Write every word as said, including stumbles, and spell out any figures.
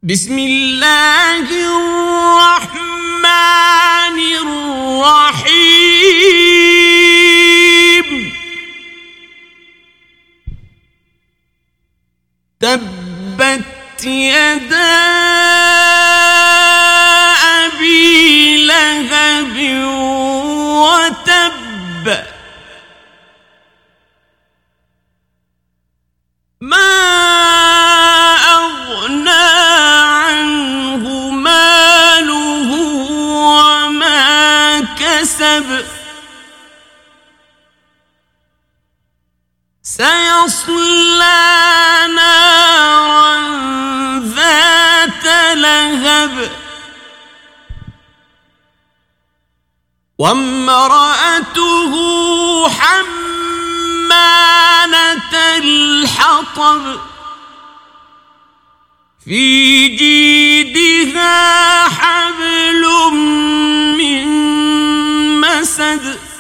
بسم الله الرحمن الرحيم تبت يدا أبي لهب وتب ما أغنى عنه ماله وما كسب سيصلى نارا ذات لهب وامرأته حمالة الحطب في جيدها حبل من مسد